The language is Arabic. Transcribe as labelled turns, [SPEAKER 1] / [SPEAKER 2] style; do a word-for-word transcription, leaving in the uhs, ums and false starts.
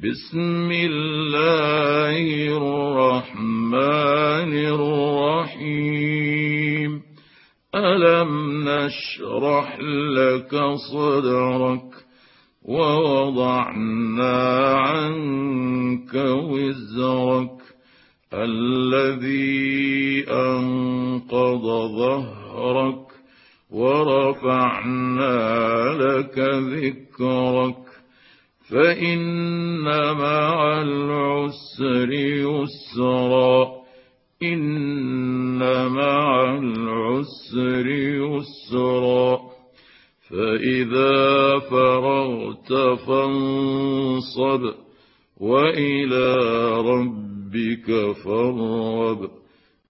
[SPEAKER 1] بسم الله الرحمن الرحيم ألم نشرح لك صدرك ووضعنا عنك وزرك الذي أنقض ظهرك ورفعنا لك ذكرك فإن مع العسر يسرا إن مع العسر يسرا فإذا فرغت فانصب وإلى ربك فارغب